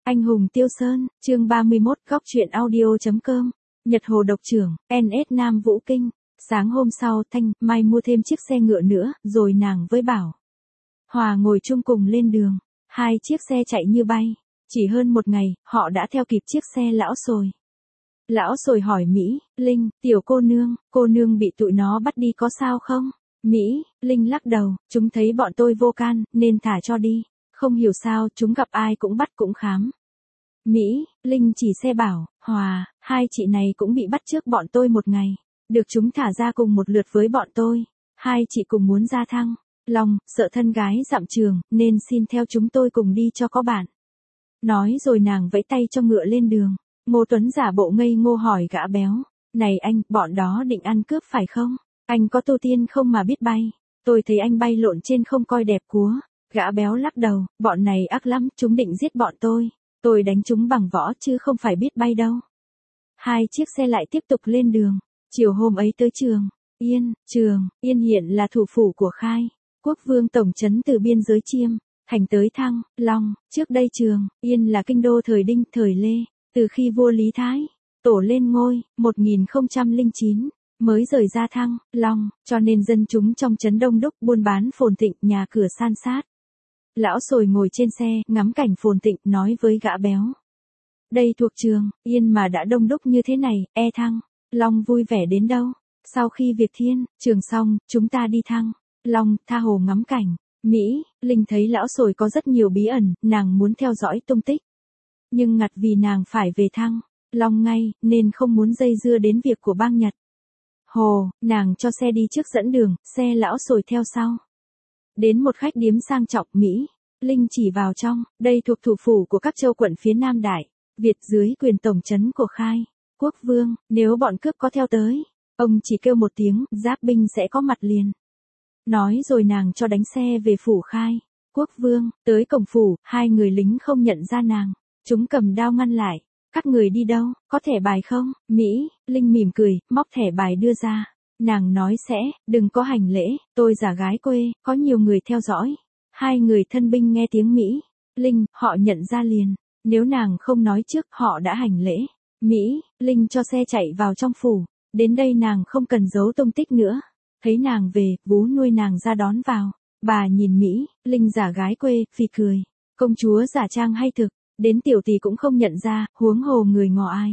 Anh hùng Tiêu Sơn, chương 31, góc truyện audio.com. Nhật Hồ độc trưởng, NS Nam Vũ Kinh. Sáng hôm sau, Thanh, Mai mua thêm chiếc xe ngựa nữa, rồi nàng với Bảo Hòa ngồi chung cùng lên đường. Hai chiếc xe chạy như bay. Chỉ hơn một ngày, họ đã theo kịp chiếc xe lão sồi. Lão sồi hỏi Mỹ, Linh, tiểu cô nương bị tụi nó bắt đi có sao không? Mỹ, Linh lắc đầu, chúng thấy bọn tôi vô can, nên thả cho đi. Không hiểu sao, chúng gặp ai cũng bắt cũng khám. Mỹ, Linh chỉ xe Bảo Hòa, hai chị này cũng bị bắt trước bọn tôi một ngày. Được chúng thả ra cùng một lượt với bọn tôi. Hai chị cùng muốn ra Thăng Long, sợ thân gái dặm trường, nên xin theo chúng tôi cùng đi cho có bạn. Nói rồi nàng vẫy tay cho ngựa lên đường. Ngô Tuấn giả bộ ngây ngô hỏi gã béo. Này anh, bọn đó định ăn cướp phải không? Anh có tu tiên không mà biết bay? Tôi thấy anh bay lộn trên không coi đẹp cúa. Gã béo lắc đầu, bọn này ác lắm, chúng định giết bọn tôi. Tôi đánh chúng bằng võ chứ không phải biết bay đâu. Hai chiếc xe lại tiếp tục lên đường. Chiều hôm ấy tới Trường Yên hiện là thủ phủ của Khai Quốc Vương tổng trấn từ biên giới Chiêm Thành tới Thăng Long. Trước đây Trường Yên là kinh đô thời Đinh, thời Lê. Từ khi vua Lý Thái Tổ lên ngôi, 1009, mới rời ra Thăng Long, cho nên dân chúng trong trấn đông đúc, buôn bán phồn thịnh, nhà cửa san sát. Lão sồi ngồi trên xe, ngắm cảnh phồn thịnh, nói với gã béo. Đây thuộc Trường Yên mà đã đông đúc như thế này, Thăng Long vui vẻ đến đâu. Sau khi việc Thiên Trường xong, chúng ta đi Thăng Long, tha hồ ngắm cảnh. Mỹ, Linh thấy lão sồi có rất nhiều bí ẩn, nàng muốn theo dõi tung tích. Nhưng ngặt vì nàng phải về Thăng Long ngay, nên không muốn dây dưa đến việc của bang Nhật. Hồ, nàng cho xe đi trước dẫn đường, xe lão sồi theo sau. Đến một khách điếm sang trọng, Mỹ, Linh chỉ vào trong, đây thuộc thủ phủ của các châu quận phía Nam Đại Việt dưới quyền tổng trấn của Khai Quốc Vương, nếu bọn cướp có theo tới, ông chỉ kêu một tiếng, giáp binh sẽ có mặt liền. Nói rồi nàng cho đánh xe về phủ Khai Quốc Vương. Tới cổng phủ, hai người lính không nhận ra nàng. Chúng cầm đao ngăn lại. Các người đi đâu, có thẻ bài không? Mỹ, Linh mỉm cười, móc thẻ bài đưa ra. Nàng nói sẽ, đừng có hành lễ, tôi giả gái quê, có nhiều người theo dõi. Hai người thân binh nghe tiếng Mỹ, Linh, họ nhận ra liền. Nếu nàng không nói trước, họ đã hành lễ. Mỹ, Linh cho xe chạy vào trong phủ. Đến đây nàng không cần giấu tung tích nữa. Thấy nàng về, Vú nuôi nàng ra đón vào. Bà nhìn Mỹ, Linh giả gái quê, phì cười. Công chúa giả trang hay thực, đến tiểu tỷ cũng không nhận ra, huống hồ người ngọ ai.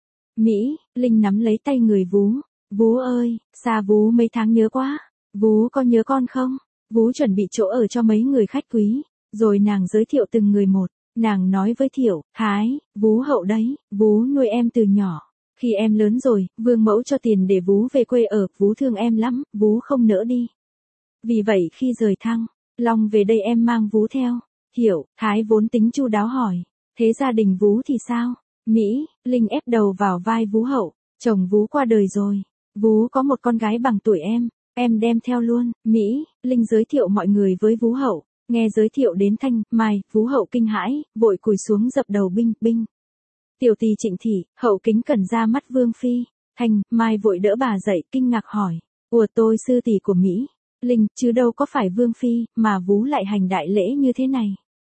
Mỹ, Linh nắm lấy tay người Vú. Vú ơi, xa Vú mấy tháng nhớ quá. Vú có nhớ con không? Vú chuẩn bị chỗ ở cho mấy người khách quý. Rồi nàng giới thiệu từng người một. Nàng nói với Thiệu, Thái, Vú hậu đấy, Vú nuôi em từ nhỏ. Khi em lớn rồi, Vương mẫu cho tiền để Vú về quê ở, Vú thương em lắm, Vú không nỡ đi. Vì vậy khi rời Thăng Long về đây em mang Vú theo. Thiệu, Thái vốn tính chu đáo hỏi, thế gia đình Vú thì sao? Mỹ, Linh ép đầu vào vai Vú hậu, chồng Vú qua đời rồi. Vú có một con gái bằng tuổi em đem theo luôn. Mỹ, Linh giới thiệu mọi người với Vú hậu. Nghe giới thiệu đến Thanh, Mai, Vú hậu kinh hãi, vội cúi xuống dập đầu binh. Tiểu tỷ Trịnh thị, hậu kính cẩn ra mắt Vương phi. Thanh, Mai vội đỡ bà dậy, kinh ngạc hỏi, ủa tôi sư tỷ của Mỹ, Linh, chứ đâu có phải Vương phi, mà Vú lại hành đại lễ như thế này.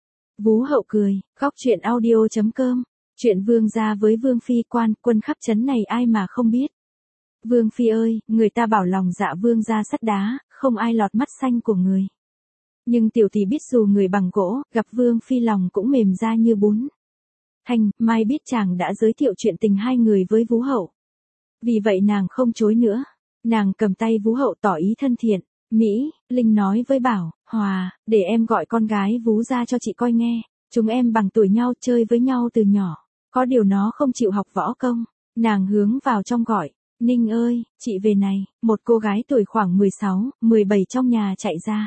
Vú hậu cười, góc truyện audio.com. Chuyện vương gia với Vương phi, quan quân khắp trấn này ai mà không biết. Vương phi ơi, người ta bảo lòng dạ vương gia sắt đá, không ai lọt mắt xanh của người. Nhưng tiểu tỷ biết dù người bằng gỗ, gặp Vương phi lòng cũng mềm ra như bún. Thanh, Mai biết chàng đã giới thiệu chuyện tình hai người với Vú hậu. Vì vậy nàng không chối nữa. Nàng cầm tay Vú hậu tỏ ý thân thiện. Mỹ, Linh nói với Bảo Hòa, để em gọi con gái Vú ra cho chị coi nghe. Chúng em bằng tuổi nhau, chơi với nhau từ nhỏ. Có điều nó không chịu học võ công. Nàng hướng vào trong gọi, Ninh ơi, chị về này. Một cô gái tuổi khoảng 16, 17 trong nhà chạy ra.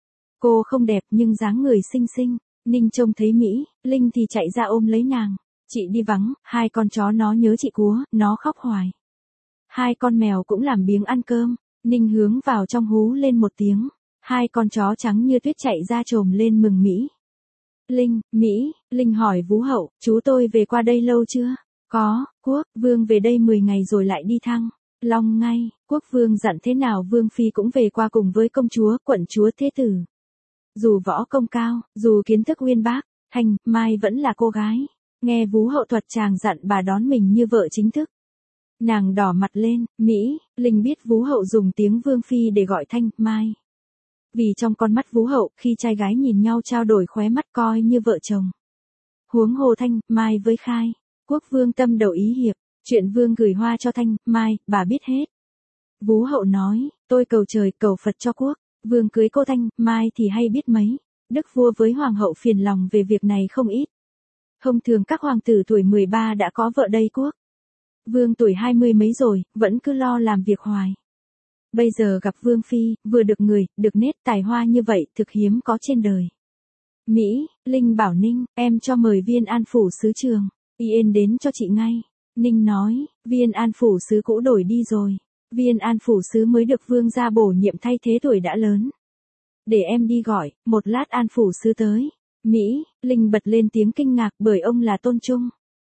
Cô không đẹp nhưng dáng người xinh xinh. Ninh trông thấy Mỹ, Linh thì chạy ra ôm lấy nàng. Chị đi vắng, hai con chó nó nhớ chị cúa, nó khóc hoài. Hai con mèo cũng làm biếng ăn cơm. Ninh hướng vào trong hú lên một tiếng. Hai con chó trắng như tuyết chạy ra chồm lên mừng Mỹ. Mỹ, Linh hỏi Vú hậu, chú tôi về qua đây lâu chưa? Có, Quốc Vương về đây 10 ngày rồi lại đi Thăng Long ngay. Quốc Vương dặn thế nào Vương phi cũng về qua cùng với công chúa, quận chúa thế tử. Dù võ công cao, dù kiến thức uyên bác, Thanh, Mai vẫn là cô gái. Nghe Vú Hậu thuật chàng dặn bà đón mình như vợ chính thức. Nàng đỏ mặt lên, Mỹ, Linh biết Vú Hậu dùng tiếng Vương Phi để gọi Thanh, Mai. Vì trong con mắt Vú Hậu, khi trai gái nhìn nhau trao đổi khóe mắt coi như vợ chồng. Huống hồ Thanh, Mai với Khai, Quốc Vương tâm đầu ý hiệp, chuyện Vương gửi hoa cho Thanh, Mai, bà biết hết. Vú Hậu nói, tôi cầu trời cầu Phật cho Quốc, Vương cưới cô Thanh, Mai thì hay biết mấy. Đức vua với Hoàng hậu phiền lòng về việc này không ít. Thông thường các hoàng tử tuổi 13 đã có vợ đây Quốc. Vương tuổi 20 mấy rồi, vẫn cứ lo làm việc hoài. Bây giờ gặp Vương Phi, vừa được người, được nết tài hoa như vậy thực hiếm có trên đời. Mỹ, Linh bảo Ninh, em cho mời Viên An Phủ sứ Trường Yên đến cho chị ngay. Ninh nói, Viên An Phủ sứ cũ đổi đi rồi. Viên An Phủ sứ mới được Vương gia bổ nhiệm thay thế tuổi đã lớn. Để em đi gọi, một lát An Phủ sứ tới. Mỹ, Linh bật lên tiếng kinh ngạc bởi ông là Tôn Trung.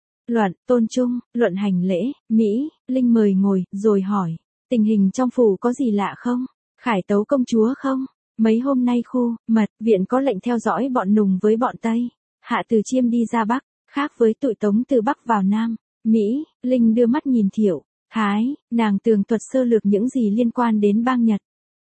Tôn Trung, luận hành lễ, Mỹ, Linh mời ngồi, rồi hỏi. Tình hình trong phủ có gì lạ không? Khải tấu công chúa không? Mấy hôm nay khu, mật, viện có lệnh theo dõi bọn Nùng với bọn Tây. Hạ từ Chiêm đi ra Bắc, khác với tụi Tống từ Bắc vào Nam. Mỹ, Linh đưa mắt nhìn Thiệu, Thái, nàng tường thuật sơ lược những gì liên quan đến bang Nhật.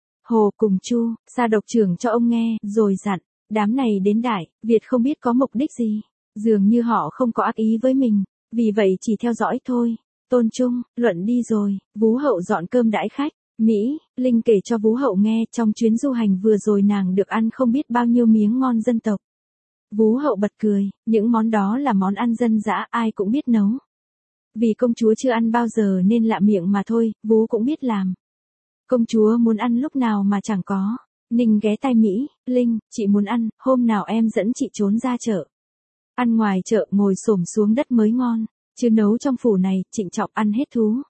Hồ cùng Chu, Sa độc trưởng cho ông nghe, rồi dặn, đám này đến Đại Việt không biết có mục đích gì. Dường như họ không có ác ý với mình, vì vậy chỉ theo dõi thôi. Tôn Trung, luận đi rồi, Vú Hậu dọn cơm đãi khách. Mỹ, Linh kể cho Vú Hậu nghe trong chuyến du hành vừa rồi nàng được ăn không biết bao nhiêu miếng ngon dân tộc. Vú Hậu bật cười, những món đó là món ăn dân dã ai cũng biết nấu. Vì công chúa chưa ăn bao giờ nên lạ miệng mà thôi, Vú cũng biết làm. Công chúa muốn ăn lúc nào mà chẳng có. Ninh ghé tai Mỹ, Linh, chị muốn ăn, hôm nào em dẫn chị trốn ra chợ. Ăn ngoài chợ ngồi xổm xuống đất mới ngon, chứ nấu trong phủ này, trịnh trọng ăn hết thú.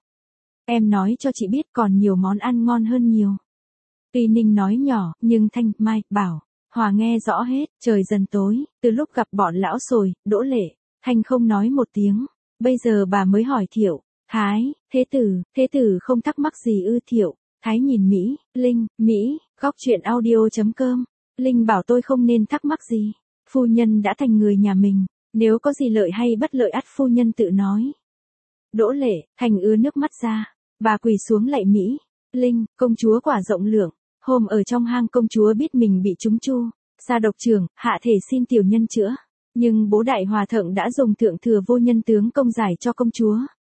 Em nói cho chị biết còn nhiều món ăn ngon hơn nhiều. Tuy Ninh nói nhỏ, nhưng Thanh, Mai, Bảo, Hòa nghe rõ hết, trời dần tối, từ lúc gặp bọn lão sồi, Đỗ Lệ, Thanh không nói một tiếng. Bây giờ bà mới hỏi Thiệu, Thái, thế tử không thắc mắc gì ư? Thiệu, Thái nhìn Mỹ, Linh, Mỹ, góc chuyện audio.com. Linh bảo tôi không nên thắc mắc gì. Phu nhân đã thành người nhà mình, nếu có gì lợi hay bất lợi ắt phu nhân tự nói. Đỗ Lệ, Thành ứa nước mắt ra, bà quỳ xuống lạy Mỹ, Linh, công chúa quả rộng lượng, hôm ở trong hang công chúa biết mình bị trúng chu, Sa độc trưởng, hạ thể xin tiểu nhân chữa, nhưng bố đại hòa thượng đã dùng thượng thừa vô nhân tướng công giải cho công chúa.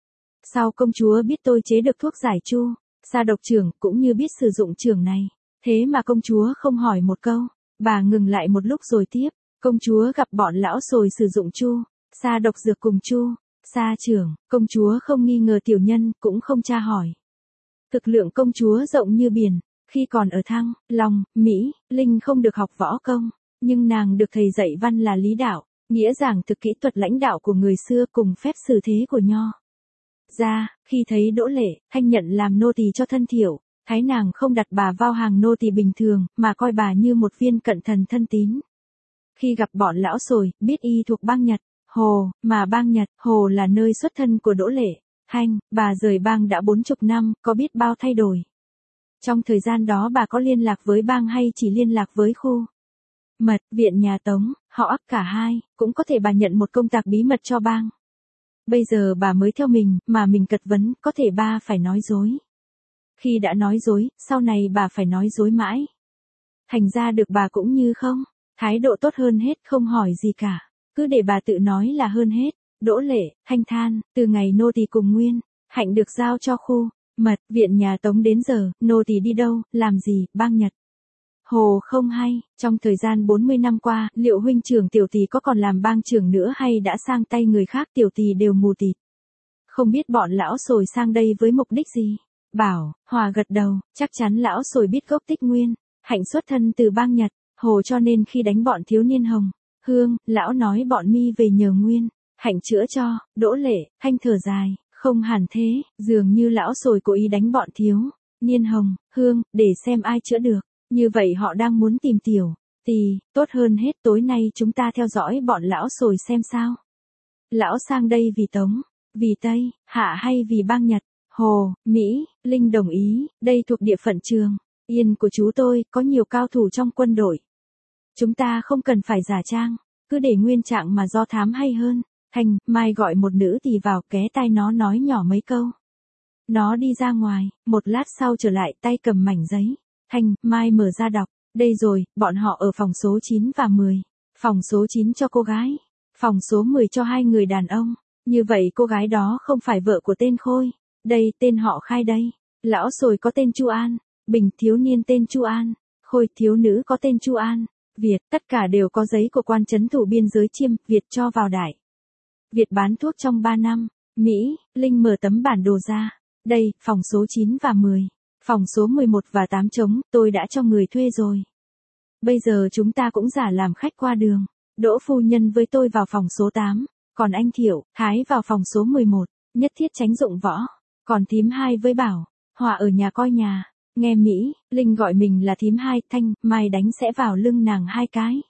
Sau công chúa biết tôi chế được thuốc giải chu, Sa độc trưởng cũng như biết sử dụng trưởng này, thế mà công chúa không hỏi một câu, bà ngừng lại một lúc rồi tiếp. Công chúa gặp bọn lão sồi sử dụng chu, Sa độc dược cùng chu, Sa trưởng, công chúa không nghi ngờ tiểu nhân, cũng không tra hỏi. Thực lượng công chúa rộng như biển, khi còn ở Thăng, Long, Mỹ, Linh không được học võ công, nhưng nàng được thầy dạy văn là lý đạo, nghĩa giảng thực kỹ thuật lãnh đạo của người xưa cùng phép xử thế của nho. Ra, khi thấy Đỗ Lệ, Thanh nhận làm nô tỳ cho thân Thiệu, Thái nàng không đặt bà vào hàng nô tỳ bình thường, mà coi bà như một viên cận thần thân tín. Khi gặp bọn lão sồi, biết y thuộc bang Nhật, Hồ, mà bang Nhật, Hồ là nơi xuất thân của Đỗ Lệ, Thanh, bà rời bang đã 40 năm, có biết bao thay đổi. Trong thời gian đó bà có liên lạc với bang hay chỉ liên lạc với khu mật, viện nhà Tống, họ ắt cả hai, cũng có thể bà nhận một công tạc bí mật cho bang. Bây giờ bà mới theo mình, mà mình cật vấn, có thể bà phải nói dối. Khi đã nói dối, sau này bà phải nói dối mãi. Thành ra được bà cũng như không. Thái độ tốt hơn hết, không hỏi gì cả, cứ để bà tự nói là hơn hết. Đỗ Lệ, Thanh than, từ ngày nô tỳ cùng Nguyên Hạnh được giao cho khu mật, viện nhà Tống đến giờ, nô tỳ đi đâu, làm gì, bang Nhật. Hồ không hay, trong thời gian 40 năm qua, liệu huynh trưởng tiểu tỳ có còn làm bang trưởng nữa hay đã sang tay người khác? Tiểu tỳ đều mù tịt. Không biết bọn lão sồi sang đây với mục đích gì. Bảo, Hòa gật đầu, chắc chắn lão sồi biết gốc tích Nguyên Hạnh xuất thân từ bang Nhật. Hồ cho nên khi đánh bọn thiếu niên Hồng Hương, lão nói bọn mi về nhờ Nguyên Hạnh chữa cho. Đỗ Lệ, Thanh thở dài, không hẳn thế, dường như lão sồi cố ý đánh bọn thiếu niên Hồng Hương, để xem ai chữa được. Như vậy họ đang muốn tìm tiểu tỳ, tốt hơn hết tối nay chúng ta theo dõi bọn lão sồi xem sao. Lão sang đây vì Tống, vì Tây, Hạ hay vì bang Nhật? Hồ, Mỹ, Linh đồng ý, đây thuộc địa phận Trường Yên của chú tôi, có nhiều cao thủ trong quân đội. Chúng ta không cần phải giả trang, cứ để nguyên trạng mà do thám hay hơn. Thanh, Mai gọi một nữ tỳ vào ké tai nó nói nhỏ mấy câu. Nó đi ra ngoài, một lát sau trở lại tay cầm mảnh giấy. Thanh, Mai mở ra đọc. Đây rồi, bọn họ ở phòng số 9 và 10. Phòng số 9 cho cô gái. Phòng số 10 cho hai người đàn ông. Như vậy cô gái đó không phải vợ của tên Khôi. Đây, tên họ Khai đây. Lão Sồi có tên Chu An. Bình thiếu niên tên Chu An. Khôi thiếu nữ có tên Chu An. Việt, tất cả đều có giấy của quan trấn thủ biên giới Chiêm, Việt cho vào đại. Việt bán thuốc trong 3 năm. Mỹ, Linh mở tấm bản đồ ra. Đây, phòng số 9 và 10. Phòng số 11 và 8 trống, tôi đã cho người thuê rồi. Bây giờ chúng ta cũng giả làm khách qua đường. Đỗ phu nhân với tôi vào phòng số 8. Còn anh Thiệu, Thái vào phòng số 11. Nhất thiết tránh dụng võ. Còn thím 2 với Bảo, Hòa ở nhà coi nhà. Nghe Mỹ, Linh gọi mình là thím 2, Thanh, Mai đánh sẽ vào lưng nàng 2 cái.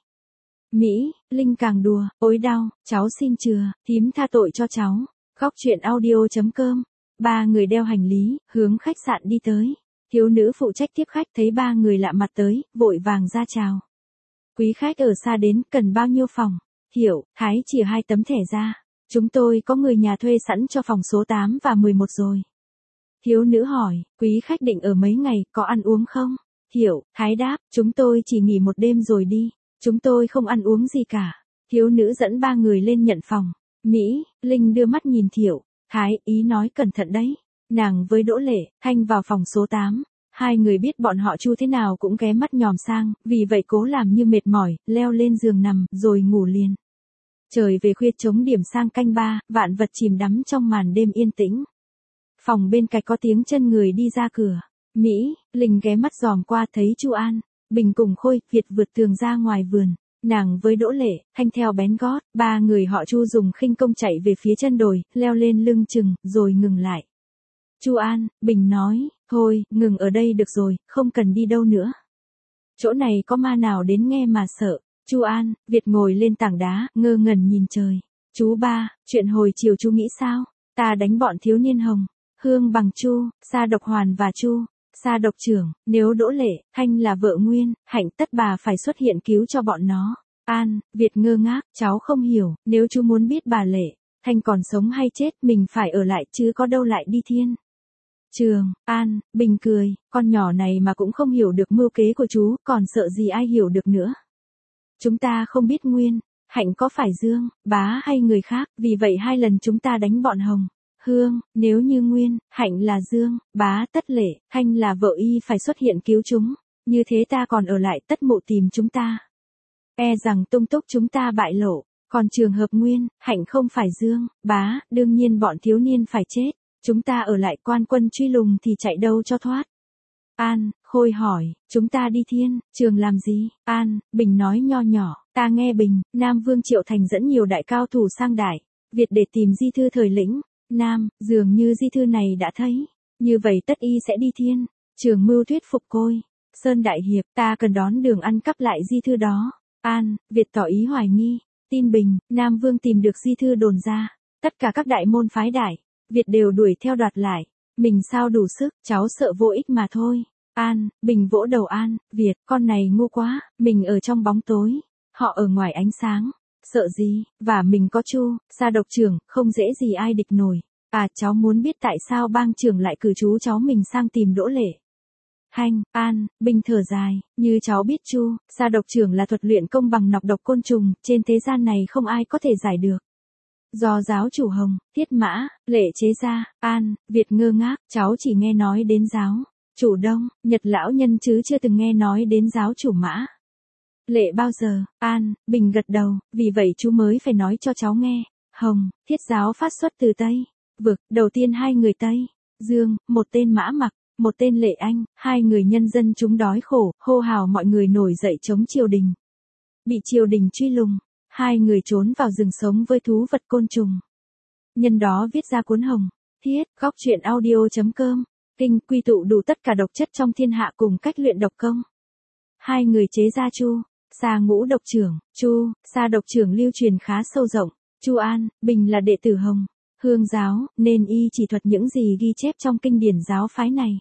Mỹ, Linh càng đùa, ôi đau, cháu xin chừa, thím tha tội cho cháu. Góc chuyện audio.com. Ba người đeo hành lý, hướng khách sạn đi tới. Thiếu nữ phụ trách tiếp khách thấy ba người lạ mặt tới, vội vàng ra chào. Quý khách ở xa đến, cần bao nhiêu phòng? Thiệu, Thái chỉ 2 tấm thẻ ra. Chúng tôi có người nhà thuê sẵn cho phòng số 8 và 11 rồi. Thiếu nữ hỏi, quý khách định ở mấy ngày, có ăn uống không? Thiệu, Thái đáp, chúng tôi chỉ nghỉ 1 đêm rồi đi. Chúng tôi không ăn uống gì cả. Thiếu nữ dẫn 3 người lên nhận phòng. Mỹ, Linh đưa mắt nhìn Thiệu, Thái, ý nói cẩn thận đấy. Nàng với Đỗ Lệ, Thanh vào phòng số 8. Hai người biết bọn họ Chu thế nào cũng ghé mắt nhòm sang, vì vậy cố làm như mệt mỏi, leo lên giường nằm, rồi ngủ liền. Trời về khuya chống điểm sang canh 3, vạn vật chìm đắm trong màn đêm yên tĩnh. Phòng bên cạnh có tiếng chân người đi ra cửa. Mỹ, Linh ghé mắt dòm qua thấy Chu An, Bình cùng Khôi, Việt vượt tường ra ngoài vườn. Nàng với Đỗ Lệ, Thanh theo bén gót, 3 người họ Chu dùng khinh công chạy về phía chân đồi, leo lên lưng chừng, rồi ngừng lại. Chu An, Bình nói, thôi, ngừng ở đây được rồi, không cần đi đâu nữa. Chỗ này có ma nào đến nghe mà sợ. Chu An, Việt ngồi lên tảng đá, ngơ ngẩn nhìn trời. Chú ba, chuyện hồi chiều chú nghĩ sao? Ta đánh bọn thiếu niên Hồng, Hương bằng Chu, Sa Độc Hoàn và Chu, Sa Độc trưởng, nếu Đỗ Lệ, Thanh là vợ Nguyên, Hạnh tất bà phải xuất hiện cứu cho bọn nó. An, Việt ngơ ngác, cháu không hiểu, nếu chú muốn biết bà Lệ, Thanh còn sống hay chết, mình phải ở lại chứ có đâu lại đi thiên. Trường, An, Bình cười, con nhỏ này mà cũng không hiểu được mưu kế của chú, còn sợ gì ai hiểu được nữa. Chúng ta không biết Nguyên, Hạnh có phải Dương, Bá hay người khác, vì vậy 2 lần chúng ta đánh bọn Hồng, Hương, nếu như Nguyên, Hạnh là Dương, Bá tất Lệ, Thanh là vợ y phải xuất hiện cứu chúng, như thế ta còn ở lại tất mộ tìm chúng ta. E rằng tung túc chúng ta bại lộ, còn trường hợp Nguyên, Hạnh không phải Dương, Bá, đương nhiên bọn thiếu niên phải chết. Chúng ta ở lại quan quân truy lùng thì chạy đâu cho thoát. An, Khôi hỏi, chúng ta đi thiên, trường làm gì? An, Bình nói nho nhỏ, ta nghe Bình, Nam Vương Triệu Thành dẫn nhiều đại cao thủ sang đại Việt để tìm di thư thời lĩnh. Nam, dường như di thư này đã thấy. Như vậy tất y sẽ đi thiên. Trường mưu thuyết phục Côi. Sơn Đại Hiệp, ta cần đón đường ăn cắp lại di thư đó. An, Việt tỏ ý hoài nghi. Tin Bình, Nam Vương tìm được di thư đồn ra. Tất cả các đại môn phái đại Việt đều đuổi theo đoạt lại. Mình sao đủ sức, cháu sợ vô ích mà thôi. An, Bình vỗ đầu An, Việt, con này ngu quá, mình ở trong bóng tối. Họ ở ngoài ánh sáng. Sợ gì, và mình có Chu, Sa Độc trưởng, không dễ gì ai địch nổi. À, cháu muốn biết tại sao bang trưởng lại cử chú cháu mình sang tìm Đỗ Lệ. Hanh, An, Bình thở dài, như cháu biết Chu, Sa Độc trưởng là thuật luyện công bằng nọc độc côn trùng, trên thế gian này không ai có thể giải được. Do giáo chủ Hồng, Thiết Mã, Lệ chế ra. An, Việt ngơ ngác, cháu chỉ nghe nói đến giáo chủ Đông, Nhật lão nhân chứ chưa từng nghe nói đến giáo chủ Mã. Lệ bao giờ? An, Bình gật đầu, vì vậy chú mới phải nói cho cháu nghe. Hồng, Thiết giáo phát xuất từ Tây Vực, đầu tiên 2 người Tây Dương, một tên Mã Mặc, một tên Lệ Anh, 2 người nhân dân chúng đói khổ, hô hào mọi người nổi dậy chống triều đình. Bị triều đình truy lùng. 2 người trốn vào rừng sống với thú vật côn trùng. Nhân đó viết ra cuốn Hồng, Thiết, góc chuyện audio.com. Kinh quy tụ đủ tất cả độc chất trong thiên hạ cùng cách luyện độc công. 2 người chế ra Chu, Sa Ngũ độc trưởng, Chu, Sa độc trưởng lưu truyền khá sâu rộng. Chu An, Bình là đệ tử Hồng, Hương giáo, nên y chỉ thuật những gì ghi chép trong kinh điển giáo phái này.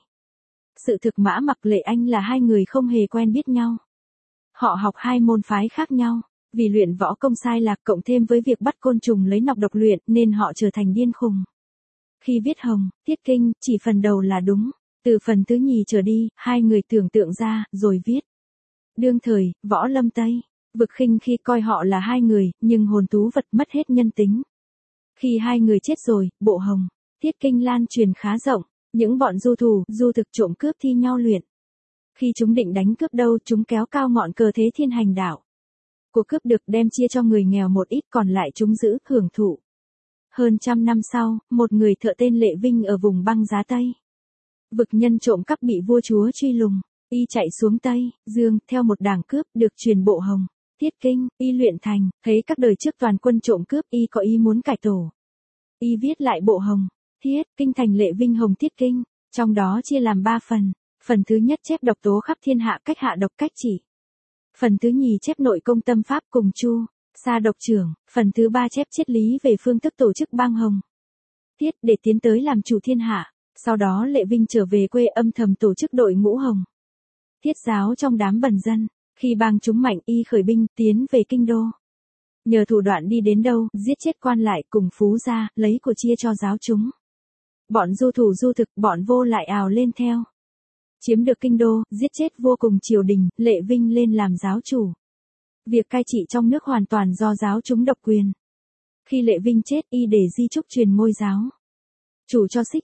Sự thực Mã Mặc Lệ Anh là 2 người không hề quen biết nhau. Họ học 2 môn phái khác nhau. Vì luyện võ công sai lạc cộng thêm với việc bắt côn trùng lấy nọc độc luyện nên họ trở thành điên khùng. Khi viết Hồng, Thiết Kinh, chỉ phần đầu là đúng. Từ phần thứ nhì trở đi, hai người tưởng tượng ra, rồi viết. Đương thời, Võ Lâm Tây, Vực Khinh khi coi họ là hai người, nhưng hồn thú vật mất hết nhân tính. Khi hai người chết rồi, bộ Hồng, Thiết Kinh lan truyền khá rộng, những bọn du thủ, du thực trộm cướp thi nhau luyện. Khi chúng định đánh cướp đâu chúng kéo cao ngọn cờ thế thiên hành đạo. Của cướp được đem chia cho người nghèo một ít còn lại chúng giữ, hưởng thụ. Hơn 100 năm sau, một người thợ tên Lệ Vinh ở vùng băng giá Tây. Vực nhân trộm cắp bị vua chúa truy lùng, y chạy xuống Tây, Dương, theo một đảng cướp được truyền bộ Hồng, Thiết Kinh, y luyện thành, thấy các đời trước toàn quân trộm cướp y có ý muốn cải tổ. Y viết lại bộ Hồng, Thiết, Kinh thành Lệ Vinh Hồng Thiết Kinh, trong đó chia làm 3 phần. Phần thứ nhất chép độc tố khắp thiên hạ cách hạ độc cách chỉ. Phần thứ nhì chép nội công tâm pháp cùng chu, sa độc trưởng. Phần thứ ba chép triết lý về phương thức tổ chức bang Hồng, Thiết để tiến tới làm chủ thiên hạ. Sau đó Lệ Vinh trở về quê âm thầm tổ chức đội ngũ Hồng, Thiết giáo trong đám bần dân. Khi bang chúng mạnh y khởi binh tiến về kinh đô. Nhờ thủ đoạn đi đến đâu, giết chết quan lại cùng phú gia, lấy của chia cho giáo chúng. Bọn du thủ du thực, bọn vô lại ào lên theo. Chiếm được kinh đô, giết chết vua cùng triều đình, Lệ Vinh lên làm giáo chủ. Việc cai trị trong nước hoàn toàn do giáo chúng độc quyền. Khi Lệ Vinh chết y để di trúc truyền ngôi giáo chủ cho Xích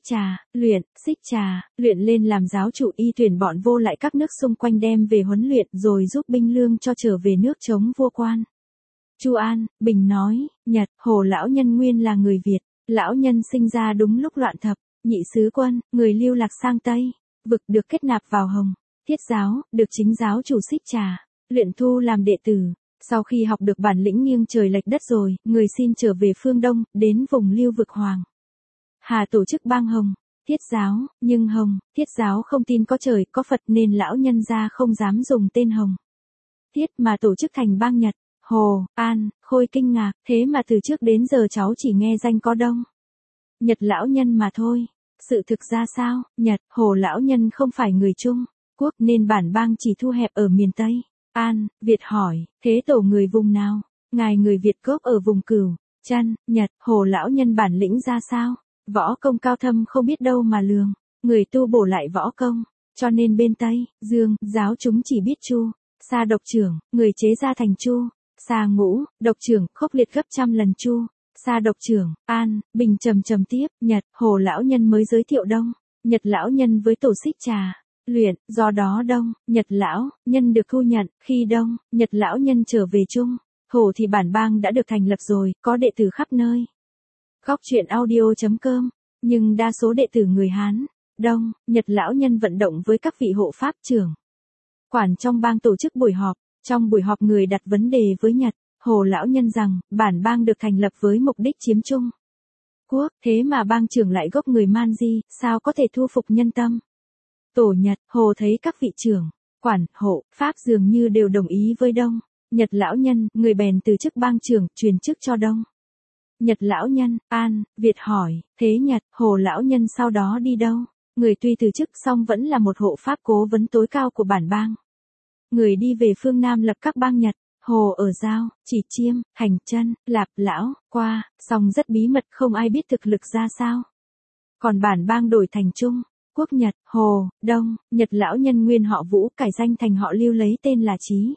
Trà, luyện lên làm giáo chủ y tuyển bọn vô lại các nước xung quanh đem về huấn luyện rồi giúp binh lương cho trở về nước chống vua quan. Chu An, Bình nói, Nhật, Hồ lão nhân nguyên là người Việt, lão nhân sinh ra đúng lúc loạn thập, nhị sứ quân, người lưu lạc sang Tây, Vực được kết nạp vào Hồng, Thiết giáo, được chính giáo chủ Xích Trà luyện thu làm đệ tử. Sau khi học được bản lĩnh nghiêng trời lệch đất rồi, người xin trở về phương Đông, đến vùng Lưu Vực Hoàng Hà tổ chức bang Hồng, Thiết giáo, nhưng Hồng, Thiết giáo không tin có trời, có Phật nên lão nhân gia không dám dùng tên Hồng, Thiết mà tổ chức thành bang Nhật. Hồ, An, Khôi kinh ngạc, thế mà từ trước đến giờ cháu chỉ nghe danh có Đông, Nhật lão nhân mà thôi. Sự thực ra sao, Nhật, Hồ lão nhân không phải người Trung Quốc nên bản bang chỉ thu hẹp ở miền Tây. An, Việt hỏi, thế tổ người vùng nào? Ngài người Việt gốc ở vùng Cửu Chân. Nhật, Hồ lão nhân bản lĩnh ra sao? Võ công cao thâm không biết đâu mà lường, người tu bổ lại võ công, cho nên bên Tây, Dương, giáo chúng chỉ biết chu, sa độc trưởng, người chế ra thành chu, sa ngũ, độc trưởng, khốc liệt gấp 100 lần chu, sa độc trưởng. An, Bình trầm tiếp, Nhật, Hồ lão nhân mới giới thiệu Đông, Nhật lão nhân với tổ Xích Trà luyện, do đó Đông, Nhật lão nhân được thu nhận, khi Đông, Nhật lão nhân trở về Trung, Hồ thì bản bang đã được thành lập rồi, có đệ tử khắp nơi. Góc truyện audio.com, nhưng đa số đệ tử người Hán. Đông, Nhật lão nhân vận động với các vị hộ pháp trưởng quản trong bang tổ chức buổi họp. Trong buổi họp người đặt vấn đề với Nhật, Hồ lão nhân rằng, bản bang được thành lập với mục đích chiếm Trung Quốc, thế mà bang trưởng lại gốc người Man Di, sao có thể thu phục nhân tâm? Tổ Nhật, Hồ thấy các vị trưởng quản, hộ pháp dường như đều đồng ý với Đông, Nhật lão nhân, người bèn từ chức bang trưởng, truyền chức cho Đông. Nhật lão nhân. An, Việt hỏi, thế Nhật, Hồ lão nhân sau đó đi đâu? Người tuy từ chức song vẫn là một hộ pháp cố vấn tối cao của bản bang. Người đi về phương Nam lập các bang Nhật, Hồ ở Giao, Chỉ Chiêm, Hành Chân, Lạp Lão, Qua, song rất bí mật không ai biết thực lực ra sao. Còn bản bang đổi thành Trung Quốc Nhật, Hồ, Đông, Nhật lão nhân nguyên họ Vũ cải danh thành họ Lưu lấy tên là Chí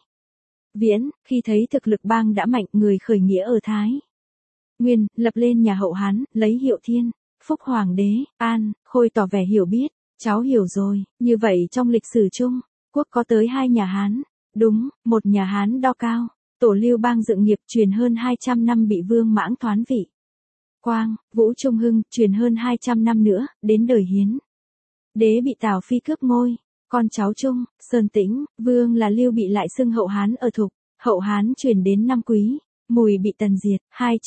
Viễn, khi thấy thực lực bang đã mạnh người khởi nghĩa ở Thái Nguyên, lập lên nhà Hậu Hán, lấy hiệu Thiên Phúc Hoàng đế. An, Khôi tỏ vẻ hiểu biết, cháu hiểu rồi, như vậy trong lịch sử Trung Quốc có tới 2 nhà Hán. Đúng, một nhà Hán đo cao, tổ Lưu bang dựng nghiệp truyền hơn 200 năm bị Vương Mãng thoán vị. Quang, Vũ Trung Hưng, truyền hơn 200 năm nữa, đến đời Hiến đế bị Tào Phi cướp ngôi, con cháu Trung, Sơn Tĩnh, Vương là Lưu bị lại xưng Hậu Hán ở Thục, Hậu Hán truyền đến năm Quý, Mùi bị Tần diệt,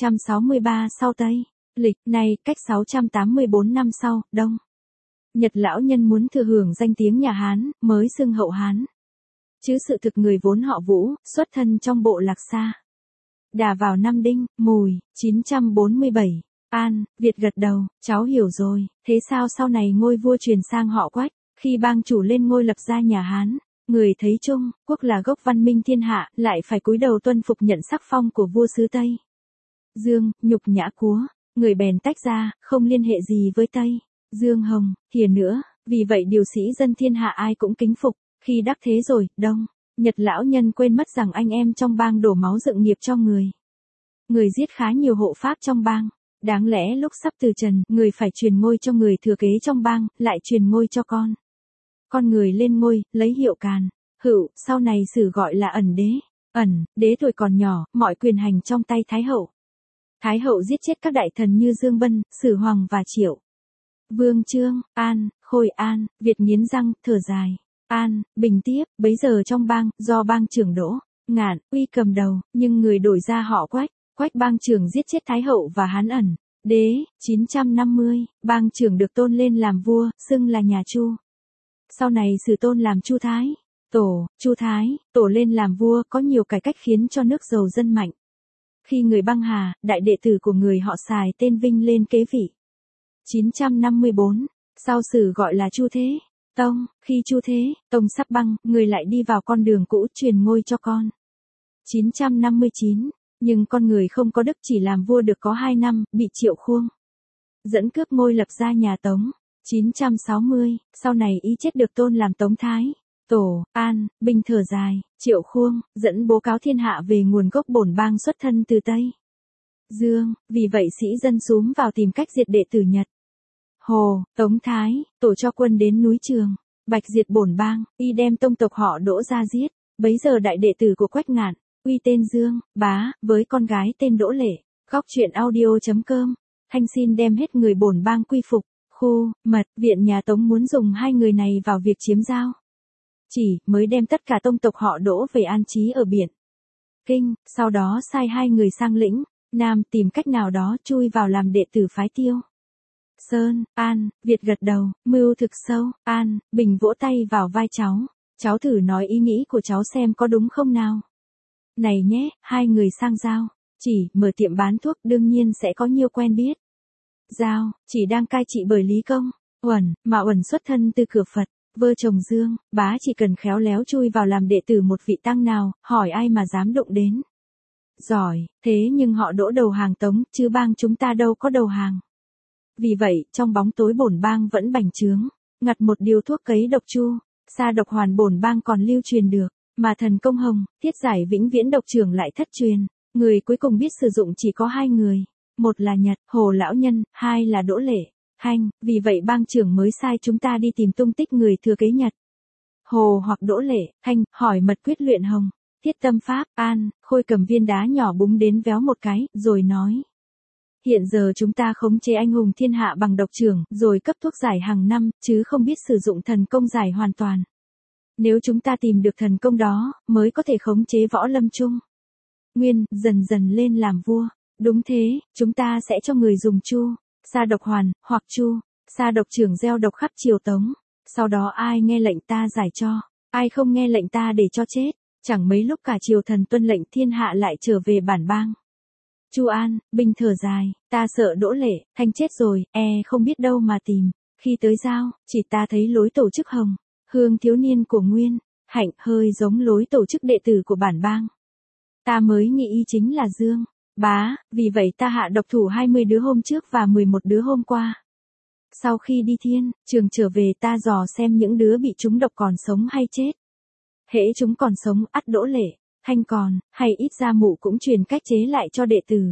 263 sau Tây, lịch, nay, cách 684 năm sau, Đông. Nhật lão nhân muốn thừa hưởng danh tiếng nhà Hán, mới xưng Hậu Hán. Chứ sự thực người vốn họ Vũ, xuất thân trong bộ Lạc Sa. Đà vào năm Đinh, Mùi, 947. An, Việt gật đầu, cháu hiểu rồi, thế sao sau này ngôi vua truyền sang họ Quách, khi bang chủ lên ngôi lập ra nhà Hán, Người thấy Trung Quốc là gốc văn minh thiên hạ, lại phải cúi đầu tuân phục nhận sắc phong của vua xứ Tây. Dương, nhục nhã cúa, người bèn tách ra, không liên hệ gì với Tây. Dương Hồng, Thìa nữa, vì vậy điều sĩ dân thiên hạ ai cũng kính phục, khi đắc thế rồi, Đông, Nhật lão nhân quên mất rằng anh em trong bang đổ máu dựng nghiệp cho người. Người giết khá nhiều hộ pháp trong bang. Đáng lẽ lúc sắp từ trần, người phải truyền ngôi cho người thừa kế trong bang, lại truyền ngôi cho con. Con người lên ngôi, lấy hiệu Càn, Hựu, sau này sử gọi là Ẩn Đế. Ẩn, đế tuổi còn nhỏ, mọi quyền hành trong tay Thái hậu. Thái hậu giết chết các đại thần như Dương Bân, Sử Hoàng và Triệu. Vương Trương, An, Khôi An, Việt nghiến răng, thở dài. An, Bình tiếp, bấy giờ trong bang, do bang trưởng Đỗ, Ngạn, Uy cầm đầu, nhưng người đổi ra họ Quách. Quách bang trưởng giết chết Thái hậu và Hán Ẩn Đế. 950, bang trưởng được tôn lên làm vua, xưng là nhà Chu. Sau này sử tôn làm Chu Thái. Tổ, Chu Thái, tổ lên làm vua có nhiều cải cách khiến cho nước giàu dân mạnh. Khi người băng hà, đại đệ tử của người họ Sài tên Vinh lên kế vị. 954, sau sử gọi là Chu Thế Tông, khi Chu Thế Tông sắp băng, người lại đi vào con đường cũ truyền ngôi cho con. 959, nhưng con người không có đức chỉ làm vua được có 2 năm, bị Triệu Khuông dẫn cướp ngôi lập ra nhà Tống. 960, sau này y chết được tôn làm Tống Thái. Tổ, An, Bình thở dài, Triệu Khuông dẫn bố cáo thiên hạ về nguồn gốc bổn bang xuất thân từ Tây Dương, vì vậy sĩ dân xúm vào tìm cách diệt đệ tử Nhật. Hồ, Tống Thái, tổ cho quân đến núi Trường, Bạch diệt bổn bang, y đem tông tộc họ Đỗ ra giết. Bấy giờ đại đệ tử của Quách Ngạn, Uy tên Dương, Bá, với con gái tên Đỗ Lệ. Góc truyện audio.com, Thanh xin đem hết người bổn bang quy phục. Khu, Mật, viện nhà Tống muốn dùng 2 người này vào việc chiếm giao. Chỉ, mới đem tất cả tông tộc họ Đỗ về an trí ở biển Kinh, sau đó sai 2 người sang lĩnh Nam tìm cách nào đó chui vào làm đệ tử phái Tiêu Sơn. An, Việt gật đầu, mưu thực sâu. An, Bình vỗ tay vào vai cháu. Cháu thử nói ý nghĩ của cháu xem có đúng không nào. Này nhé, 2 người sang giao. Chỉ, mở tiệm bán thuốc đương nhiên sẽ có nhiều quen biết. Giao, chỉ đang cai trị bởi Lý Công. Uẩn, mà Uẩn xuất thân từ cửa Phật. Vơ chồng Dương, Bá chỉ cần khéo léo chui vào làm đệ tử một vị tăng nào, hỏi ai mà dám đụng đến. Giỏi, thế nhưng họ Đỗ đầu hàng Tống, chứ bang chúng ta đâu có đầu hàng. Vì vậy, trong bóng tối bổn bang vẫn bành trướng, ngặt một điều thuốc cấy độc chu, xa độc hoàn bổn bang còn lưu truyền được, mà thần công hồng, thiết giải vĩnh viễn độc trưởng lại thất truyền. Người cuối cùng biết sử dụng chỉ có 2 người, một là Nhật, Hồ lão nhân, 2 là Đỗ Lệ, Hanh, vì vậy bang trưởng mới sai chúng ta đi tìm tung tích người thừa kế Nhật. Hồ hoặc Đỗ Lệ, Hanh, hỏi mật quyết luyện hồng, thiết tâm pháp. An, Khôi cầm viên đá nhỏ búng đến véo một cái, rồi nói. Hiện giờ chúng ta khống chế anh hùng thiên hạ bằng độc trưởng, rồi cấp thuốc giải hàng năm, chứ không biết sử dụng thần công giải hoàn toàn. Nếu chúng ta tìm được thần công đó, mới có thể khống chế Võ Lâm Trung Nguyên, dần dần lên làm vua. Đúng thế, chúng ta sẽ cho người dùng chu, sa độc hoàn, hoặc chu, sa độc trưởng gieo độc khắp triều Tống. Sau đó ai nghe lệnh ta giải cho, ai không nghe lệnh ta để cho chết. Chẳng mấy lúc cả triều thần tuân lệnh thiên hạ lại trở về bản bang. Chu An, Bình thở dài, ta sợ Đỗ Lệ, Thanh chết rồi, không biết đâu mà tìm. Khi tới giao, chỉ ta thấy lối tổ chức Hồng, Hương thiếu niên của Nguyên, Hạnh hơi giống lối tổ chức đệ tử của bản bang. Ta mới nghĩ y chính là Dương, Bá, vì vậy ta hạ độc thủ 20 đứa hôm trước và 11 đứa hôm qua. Sau khi đi thiên, trường trở về ta dò xem những đứa bị trúng độc còn sống hay chết. Hễ chúng còn sống, ắt Đỗ Lệ, Thanh còn, hay ít ra mụ cũng truyền cách chế lại cho đệ tử.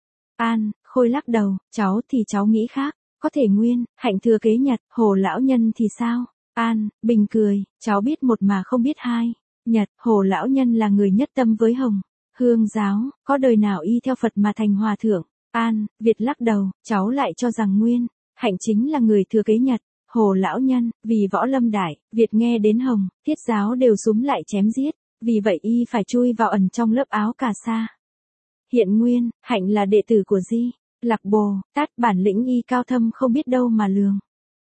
An, Khôi lắc đầu, cháu thì cháu nghĩ khác, có thể Nguyên, Hạnh thừa kế Nhật, Hồ lão nhân thì sao? An, Bình cười, cháu biết một mà không biết hai. Nhật, Hồ lão nhân là người nhất tâm với Hồng Hương giáo, có đời nào y theo Phật mà thành hòa thượng. An, Việt lắc đầu, cháu lại cho rằng Nguyên, Hạnh chính là người thừa kế Nhật, Hồ lão nhân, vì Võ Lâm đại, Việt nghe đến Hồng, Thiết giáo đều súm lại chém giết, vì vậy y phải chui vào ẩn trong lớp áo cà sa. Hiện Nguyên, Hạnh là đệ tử của Di Lạc Bồ Tát, bản lĩnh y cao thâm không biết đâu mà lường.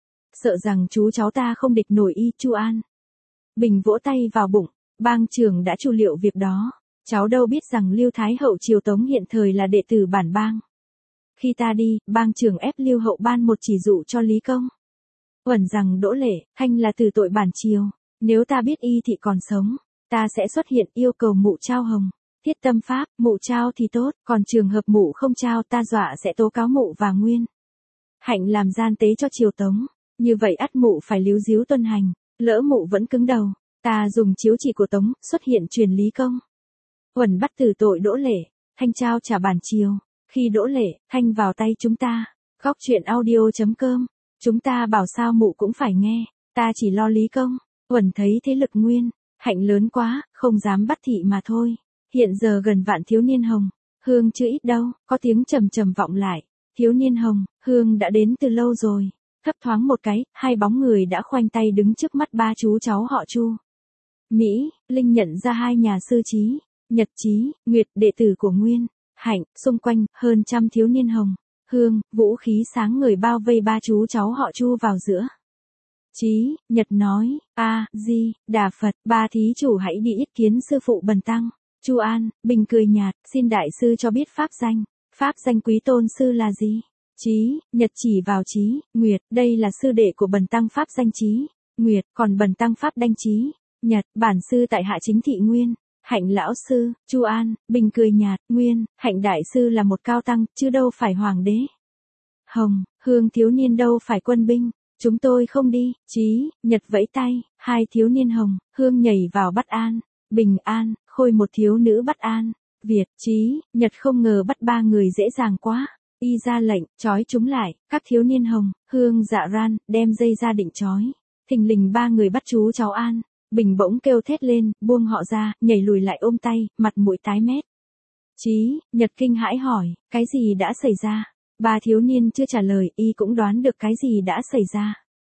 Sợ rằng chú cháu ta không địch nổi y. Chu An, Bình vỗ tay vào bụng, bang trưởng đã chu liệu việc đó. Cháu đâu biết rằng Lưu Thái hậu triều Tống hiện thời là đệ tử bản bang. Khi ta đi, bang trưởng ép Lưu hậu ban một chỉ dụ cho Lý Công Uẩn rằng Đỗ Lệ, Thanh là tử tội bản triều. Nếu ta biết Y Thị còn sống, ta sẽ xuất hiện yêu cầu mụ trao hồng. Thiết tâm pháp, mụ trao thì tốt, còn trường hợp mụ không trao ta dọa sẽ tố cáo mụ và Nguyên Hạnh làm gian tế cho Triều Tống. Như vậy ắt mụ phải líu díu tuân hành, lỡ mụ vẫn cứng đầu, ta dùng chiếu chỉ của Tống, xuất hiện truyền lý công. Uẩn bắt tử tội Đỗ Lệ, Thanh trao trả bản triều. Khi Đỗ Lệ, Thanh vào tay chúng ta. Góc truyện audio.com. Chúng ta bảo sao mụ cũng phải nghe, ta chỉ lo lý công. Uẩn thấy thế lực Nguyên Hạnh lớn quá, không dám bắt thị mà thôi. Hiện giờ gần vạn thiếu niên hồng, hương chưa ít đâu, có tiếng trầm trầm vọng lại. Thiếu niên hồng, hương đã đến từ lâu rồi. Thấp thoáng một cái, hai bóng người đã khoanh tay đứng trước mắt ba chú cháu họ Chu. Mỹ, Linh nhận ra hai nhà sư Trí, Nhật Trí, Nguyệt, đệ tử của Nguyên Hạnh, xung quanh, hơn trăm thiếu niên hồng, hương, vũ khí sáng ngời bao vây ba chú cháu họ Chu vào giữa. Trí, Nhật nói, A-di-đà Phật, ba thí chủ hãy đi yết kiến sư phụ Bần Tăng. Chu An, Bình cười nhạt, xin đại sư cho biết pháp danh quý tôn sư là gì? Trí, Nhật chỉ vào Trí, Nguyệt, đây là sư đệ của Bần Tăng pháp danh Trí, Nguyệt, còn Bần Tăng pháp đanh Trí, Nhật, bản sư tại hạ chính thị Nguyên Hạnh lão sư. Chu An, Bình cười nhạt, Nguyên Hạnh đại sư là một cao tăng, chứ đâu phải hoàng đế. Hồng, hương thiếu niên đâu phải quân binh, chúng tôi không đi. Trí, Nhật vẫy tay, hai thiếu niên hồng, hương nhảy vào bắt an. Bình an, Khôi một thiếu nữ bắt an. Việt, Trí, Nhật không ngờ bắt ba người dễ dàng quá. Y ra lệnh, trói chúng lại, các thiếu niên hồng, hương dạ ran, đem dây ra định trói. Thình lình ba người bắt chú cháu An. Bình bỗng kêu thét lên, buông họ ra, nhảy lùi lại ôm tay, mặt mũi tái mét. Trí, Nhật kinh hãi hỏi, cái gì đã xảy ra? Ba thiếu niên chưa trả lời, y cũng đoán được cái gì đã xảy ra.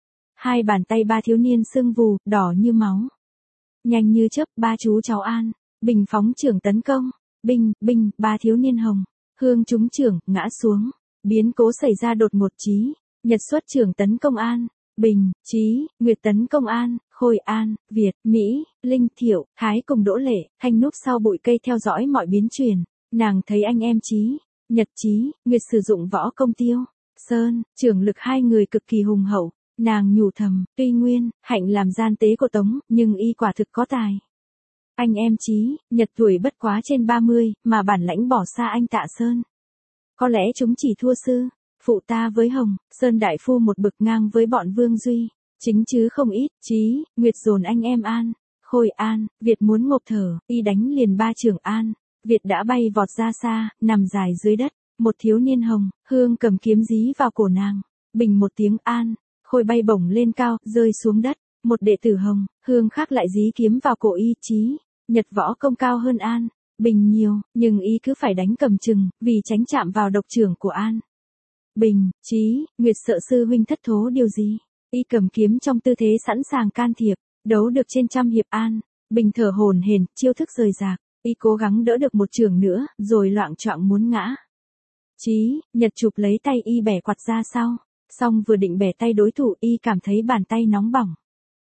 Hai bàn tay ba thiếu niên sưng vù, đỏ như máu. Nhanh như chớp, ba chú cháu An. Bình phóng trưởng tấn công. Binh, ba thiếu niên hồng. Hương trúng trưởng, ngã xuống. Biến cố xảy ra đột ngột. Trí, Nhật xuất trưởng tấn công An. Bình, Trí, Nguyệt tấn công An. Khôi An, Việt, Mỹ, Linh, Thiệu, Thái cùng Đỗ Lệ, Thanh núp sau bụi cây theo dõi mọi biến chuyển. Nàng thấy anh em Trí, Nhật Trí, Nguyệt sử dụng võ công Tiêu Sơn, trưởng lực hai người cực kỳ hùng hậu. Nàng nhủ thầm, tuy Nguyên Hạnh làm gian tế của Tống, nhưng y quả thực có tài. Anh em Trí, Nhật tuổi bất quá trên 30, mà bản lãnh bỏ xa anh Tạ Sơn. Có lẽ chúng chỉ thua sư phụ ta với Hồng, Sơn đại phu một bực ngang với bọn Vương Duy. Chính chứ không ít. Trí, Nguyệt dồn anh em An, Khôi An, Việt muốn ngộp thở, y đánh liền ba trưởng An. Việt đã bay vọt ra xa, nằm dài dưới đất. Một thiếu niên hồng, hương cầm kiếm dí vào cổ nàng. Bình một tiếng An, Khôi bay bổng lên cao, rơi xuống đất. Một đệ tử hồng, hương khác lại dí kiếm vào cổ y. Trí, Nhật võ công cao hơn An, Bình nhiều, nhưng y cứ phải đánh cầm chừng, vì tránh chạm vào độc trưởng của An. Bình, Trí, Nguyệt sợ sư huynh thất thố điều gì. Y cầm kiếm trong tư thế sẵn sàng can thiệp, đấu được trên trăm hiệp. An, Bình thở hổn hển, chiêu thức rời rạc, y cố gắng đỡ được một chưởng nữa, rồi loạng choạng muốn ngã. Trí, Nhật chụp lấy tay y bẻ quạt ra sau, xong vừa định bẻ tay đối thủ, y cảm thấy bàn tay nóng bỏng.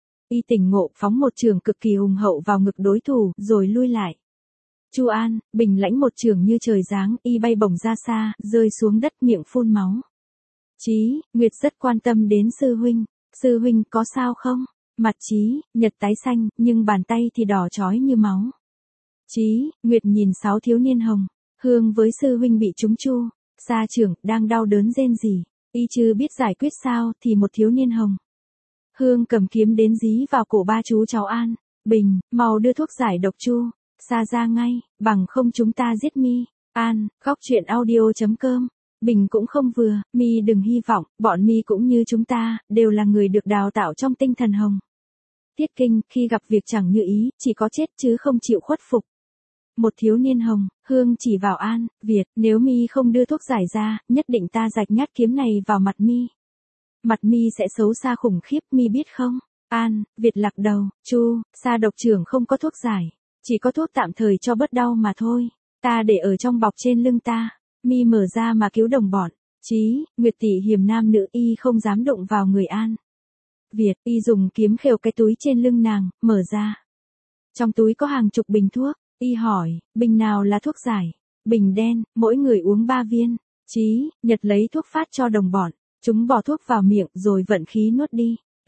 Y tỉnh ngộ, phóng một chưởng cực kỳ hùng hậu vào ngực đối thủ, rồi lui lại. Chu An, Bình lãnh một chưởng như trời giáng, y bay bổng ra xa, rơi xuống đất miệng phun máu. Trí, Nguyệt rất quan tâm đến sư huynh. Sư huynh có sao không? Mặt Trí, Nhật tái xanh, nhưng bàn tay thì đỏ chói như máu. Trí, Nguyệt nhìn sáu thiếu niên hồng, hương với sư huynh bị trúng chu, sa trưởng, đang đau đớn rên rỉ. Y chưa biết giải quyết sao, thì một thiếu niên hồng, hương cầm kiếm đến dí vào cổ ba chú cháu An. Bình, mau đưa thuốc giải độc chu, sa ra ngay, bằng không chúng ta giết mi. An, góc truyện audio.com. Bình cũng không vừa, mi đừng hy vọng, bọn mi cũng như chúng ta, đều là người được đào tạo trong tinh thần hồng. Tiết Kinh, khi gặp việc chẳng như ý, chỉ có chết chứ không chịu khuất phục. Một thiếu niên hồng, hương chỉ vào An, Việt, nếu mi không đưa thuốc giải ra, nhất định ta rạch nhát kiếm này vào mặt mi. Mặt mi sẽ xấu xa khủng khiếp, mi biết không? An, Việt lắc đầu, Chu, sa độc trưởng không có thuốc giải, chỉ có thuốc tạm thời cho bớt đau mà thôi. Ta để ở trong bọc trên lưng ta. Mi mở ra mà cứu đồng bọn. Trí, Nguyệt tỷ hiềm nam nữ, y không dám động vào người An. Việt, y dùng kiếm khều cái túi trên lưng nàng, mở ra. Trong túi có hàng chục bình thuốc, y hỏi, bình nào là thuốc giải? Bình đen, mỗi người uống 3 viên. Trí, Nhật lấy thuốc phát cho đồng bọn, chúng bỏ thuốc vào miệng rồi vận khí nuốt đi.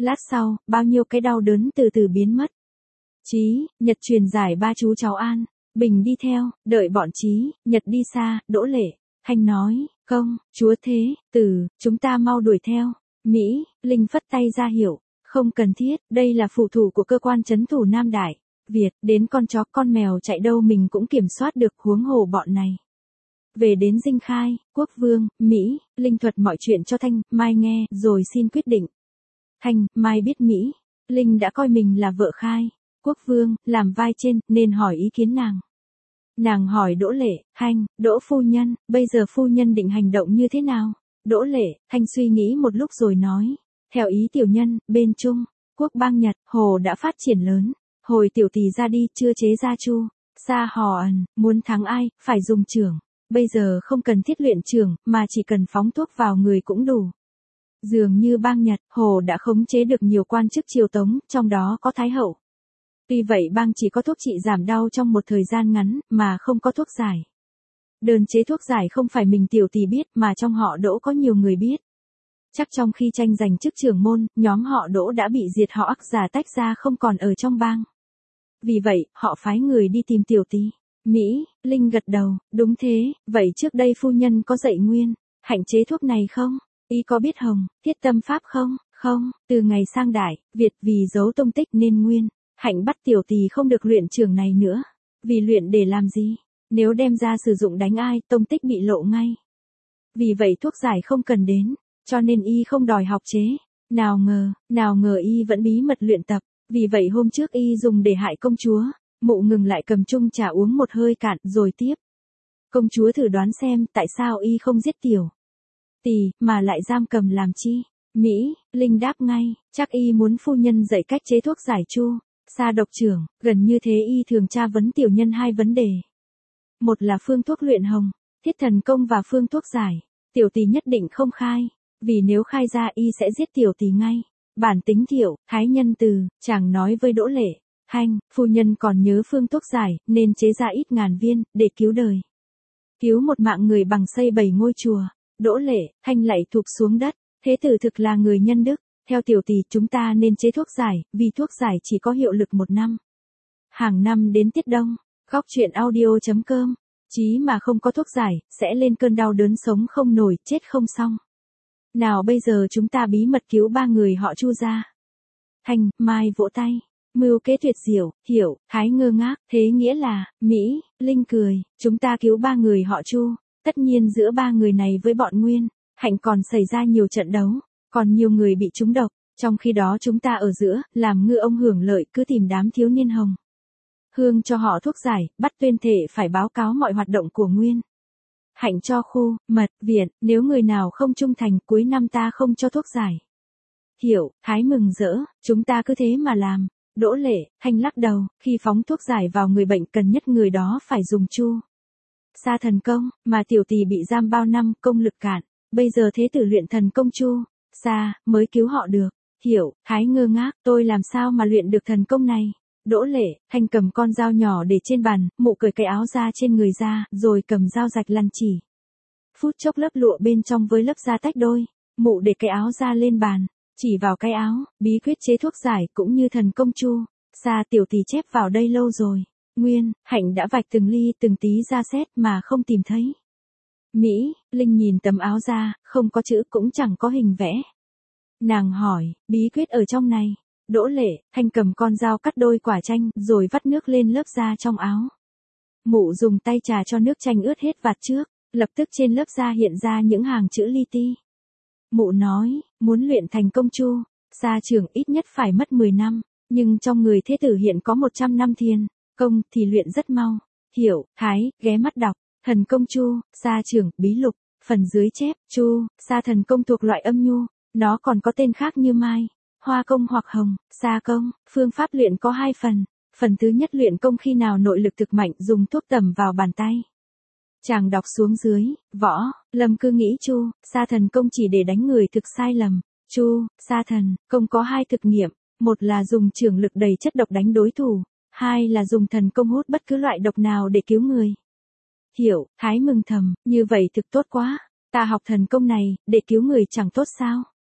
Lát sau, bao nhiêu cái đau đớn từ từ biến mất. Chí, Nhật truyền giải ba chú cháu An, Bình đi theo, đợi bọn Chí, Nhật đi xa, Đỗ Lệ. Thanh nói, không, chúa thế, Tử, chúng ta mau đuổi theo. Mỹ, Linh phất tay ra hiệu, không cần thiết, đây là phụ thủ của cơ quan trấn thủ Nam Đại. Việt, đến con chó con mèo chạy đâu mình cũng kiểm soát được, huống hồ bọn này. Về đến Dinh Khai, Quốc Vương, Mỹ, Linh thuật mọi chuyện cho Thanh, Mai nghe, rồi xin quyết định. Thanh, Mai biết Mỹ, Linh đã coi mình là vợ Khai. Quốc Vương, làm vai trên, nên hỏi ý kiến nàng. Nàng hỏi Đỗ Lệ, Thanh, Đỗ phu nhân, bây giờ phu nhân định hành động như thế nào? Đỗ Lệ, Thanh suy nghĩ một lúc rồi nói. Theo ý tiểu nhân, bên Trung, Quốc bang Nhật, Hồ đã phát triển lớn. Hồi tiểu tỷ ra đi, chưa chế gia chu. Sa hò ẩn, muốn thắng ai, phải dùng trưởng. Bây giờ không cần thiết luyện trưởng, mà chỉ cần phóng thuốc vào người cũng đủ. Dường như bang Nhật, Hồ đã khống chế được nhiều quan chức triều Tống, trong đó có Thái hậu. Tuy vậy bang chỉ có thuốc trị giảm đau trong một thời gian ngắn, mà không có thuốc giải. Đơn chế thuốc giải không phải mình tiểu tỷ biết, mà trong họ Đỗ có nhiều người biết. Chắc trong khi tranh giành chức trưởng môn, nhóm họ Đỗ đã bị diệt, họ Ắc giả tách ra không còn ở trong bang. Vì vậy, họ phái người đi tìm tiểu tỷ. Mỹ, Linh gật đầu, đúng thế, vậy trước đây phu nhân có dạy Nguyên, Hạnh chế thuốc này không? Y có biết Hồng, Thiết tâm pháp không? Không, từ ngày sang Đại, Việt vì giấu tông tích nên Nguyên, Hạnh bắt tiểu tỷ không được luyện trường này nữa. Vì luyện để làm gì? Nếu đem ra sử dụng đánh ai, tông tích bị lộ ngay. Vì vậy thuốc giải không cần đến, cho nên y không đòi học chế. Nào ngờ y vẫn bí mật luyện tập. Vì vậy hôm trước y dùng để hại công chúa. Mụ ngừng lại cầm chung trà uống một hơi cạn rồi tiếp. Công chúa thử đoán xem tại sao y không giết tiểu tỷ, mà lại giam cầm làm chi? Mỹ, Linh đáp ngay, chắc y muốn phu nhân dạy cách chế thuốc giải chu. Sa độc trưởng, gần như thế y thường tra vấn tiểu nhân hai vấn đề. Một là phương thuốc luyện hồng, thiết thần công và phương thuốc giải. Tiểu tỷ nhất định không khai, vì nếu khai ra y sẽ giết tiểu tỷ ngay. Bản tính thiệu, thái nhân từ, chàng nói với Đỗ Lệ. Thanh, phu nhân còn nhớ phương thuốc giải, nên chế ra ít ngàn viên, để cứu đời. Cứu một mạng người bằng xây 7 ngôi chùa. Đỗ Lệ, Thanh lạy thụp xuống đất. Thế tử thực là người nhân đức. Theo tiểu tỷ chúng ta nên chế thuốc giải, vì thuốc giải chỉ có hiệu lực 1 năm. Hàng năm đến Tiết Đông, góc chuyện audio.com. Chí mà không có thuốc giải, sẽ lên cơn đau đớn sống không nổi, chết không xong. Nào bây giờ chúng ta bí mật cứu 3 người họ Chu ra. Thanh, Mai vỗ tay. Mưu kế tuyệt diệu, hiểu, Thái ngơ ngác, thế nghĩa là, Mỹ, Linh cười, chúng ta cứu 3 người họ Chu. Tất nhiên giữa 3 người này với bọn Nguyên, Hạnh còn xảy ra nhiều trận đấu, còn nhiều người bị trúng độc. Trong khi đó chúng ta ở giữa, làm ngư ông hưởng lợi, cứ tìm đám thiếu niên Hồng Hương cho họ thuốc giải, bắt tuyên thể phải báo cáo mọi hoạt động của Nguyên Hạnh cho khu, mật, viện, nếu người nào không trung thành, cuối năm ta không cho thuốc giải. Hiểu, Thái mừng rỡ, chúng ta cứ thế mà làm. Đỗ Lệ, Thanh lắc đầu, khi phóng thuốc giải vào người bệnh cần nhất người đó phải dùng chu. Sa thần công, mà tiểu tỷ bị giam bao năm, công lực cạn. Bây giờ thế tử luyện thần công chu. Sa, mới cứu họ được. Hiểu, Thái ngơ ngác, tôi làm sao mà luyện được thần công này? Đỗ Lệ, Thanh cầm con dao nhỏ để trên bàn, mụ cởi cái áo da trên người ra, rồi cầm dao rạch lằn chỉ. Phút chốc lớp lụa bên trong với lớp da tách đôi, mụ để cái áo da lên bàn, chỉ vào cái áo, bí quyết chế thuốc giải cũng như thần công chu. Sa tiểu tỷ chép vào đây lâu rồi. Nguyên, Hạnh đã vạch từng ly từng tí ra xét mà không tìm thấy. Mỹ, Linh nhìn tấm áo da, không có chữ cũng chẳng có hình vẽ. Nàng hỏi, bí quyết ở trong này. Đỗ Lệ, Thanh cầm con dao cắt đôi quả chanh, rồi vắt nước lên lớp da trong áo. Mụ dùng tay trà cho nước chanh ướt hết vạt trước, lập tức trên lớp da hiện ra những hàng chữ li ti. Mụ nói, muốn luyện thành công chu, Sa trưởng ít nhất phải mất 10 năm, nhưng trong người thế tử hiện có 100 năm thiền công thì luyện rất mau. Hiểu, Thái, ghé mắt đọc, thần công chu, Sa trưởng, bí lục, phần dưới chép, chu, Sa thần công thuộc loại âm nhu, nó còn có tên khác như Mai, Hoa công hoặc Hồng, Sa công. Phương pháp luyện có 2 phần. Phần thứ nhất luyện công khi nào nội lực thực mạnh, dùng thuốc tẩm vào bàn tay. Chàng đọc xuống dưới, Võ Lâm cứ nghĩ chu, Sa thần công chỉ để đánh người thực sai lầm. Chu, Sa thần công có 2 thực nghiệm, một là dùng trường lực đầy chất độc đánh đối thủ, 2 là dùng thần công hút bất cứ loại độc nào để cứu người. Hiểu, Thái mừng thầm, như vậy thực tốt quá, ta học thần công này, để cứu người chẳng tốt sao?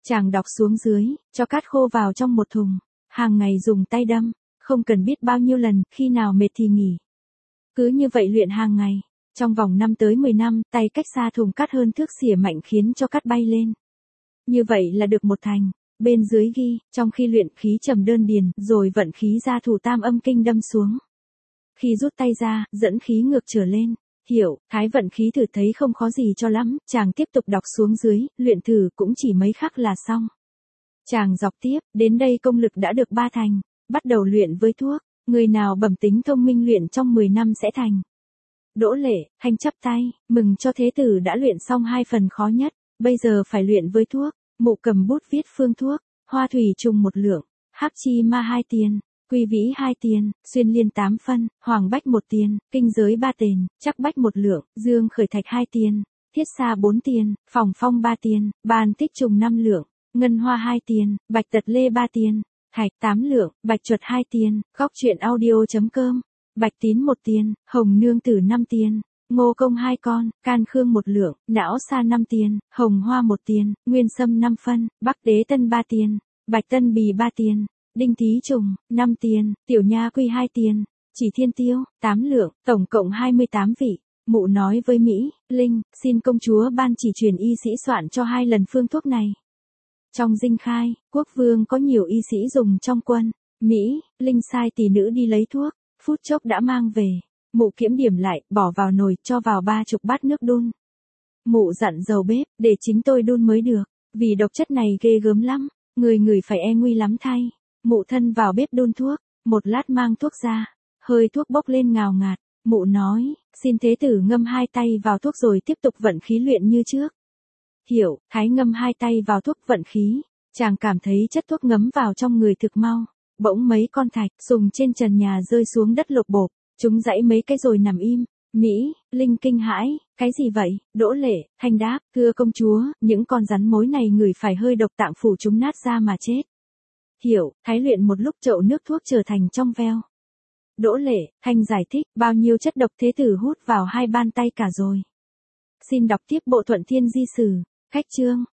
Chàng đọc xuống dưới, cho cát khô vào trong một thùng, hàng ngày dùng tay đâm, không cần biết bao nhiêu lần, khi nào mệt thì nghỉ. Cứ như vậy luyện hàng ngày, trong vòng 5 tới 10 năm, tay cách xa thùng cát hơn thước xỉa mạnh khiến cho cát bay lên. Như vậy là được một thành. Bên dưới ghi, trong khi luyện khí trầm đơn điền, rồi vận khí ra thủ tam âm kinh đâm xuống. Khi rút tay ra, dẫn khí ngược trở lên. Hiểu, thái vận khí thử thấy không khó gì cho lắm, chàng tiếp tục đọc xuống dưới, luyện thử cũng chỉ mấy khắc là xong. Chàng dọc tiếp, đến đây công lực đã được 3 thành, bắt đầu luyện với thuốc, người nào bẩm tính thông minh luyện trong 10 năm sẽ thành. Đỗ Lệ, Thanh chắp tay, mừng cho thế tử đã luyện xong 2 phần khó nhất, bây giờ phải luyện với thuốc. Mụ cầm bút viết phương thuốc, hoa thủy trùng 1 lượng, hắc chi ma 2 tiền, quy vĩ 2 tiền, xuyên liên 8 phân, hoàng bách 1 tiền, kinh giới 3 tiền, chắc bách 1 lượng, dương khởi thạch 2 tiền, thiết xa 4 tiền, phòng phong 3 tiền, bàn tích trùng 5 lượng, ngân hoa 2 tiền, bạch tật lê 3 tiền, thạch 8 lượng, bạch chuột 2 tiền, góc truyện audio.com, bạch tín 1 tiền, hồng nương tử 5 tiền. Ngô công 2 con, can khương 1 lượng, não sa 5 tiền, hồng hoa 1 tiền, nguyên sâm 5 phân, bắc đế tân 3 tiền, bạch tân bì 3 tiền, đinh tý trùng, 5 tiền, tiểu nha quy 2 tiền, chỉ thiên tiêu, 8 lượng, tổng cộng 28 vị. Mụ nói với Mỹ, Linh, xin công chúa ban chỉ truyền y sĩ soạn cho 2 lần phương thuốc này. Trong dinh khai, quốc vương có nhiều y sĩ dùng trong quân, Mỹ, Linh sai tỷ nữ đi lấy thuốc, phút chốc đã mang về. Mụ kiểm điểm lại, bỏ vào nồi, cho vào 30 bát nước đun. Mụ dặn dầu bếp, để chính tôi đun mới được, vì độc chất này ghê gớm lắm, người ngửi phải e nguy lắm thay. Mụ thân vào bếp đun thuốc, một lát mang thuốc ra, hơi thuốc bốc lên ngào ngạt, mụ nói, xin thế tử ngâm 2 tay vào thuốc rồi tiếp tục vận khí luyện như trước. Hiểu, thái ngâm 2 tay vào thuốc vận khí, chàng cảm thấy chất thuốc ngấm vào trong người thực mau, bỗng mấy con thạch, sùng trên trần nhà rơi xuống đất lộp bộp. Chúng dãy mấy cái rồi nằm im. Mỹ, Linh kinh hãi, cái gì vậy? Đỗ Lệ, Thanh đáp, thưa công chúa, những con rắn mối này ngửi phải hơi độc tạng phủ chúng nát ra mà chết. Hiểu, thái luyện một lúc chậu nước thuốc trở thành trong veo. Đỗ Lệ, Thanh giải thích, bao nhiêu chất độc thế tử hút vào 2 bàn tay cả rồi. Xin đọc tiếp bộ Thuận Thiên Di Sử, cách chương.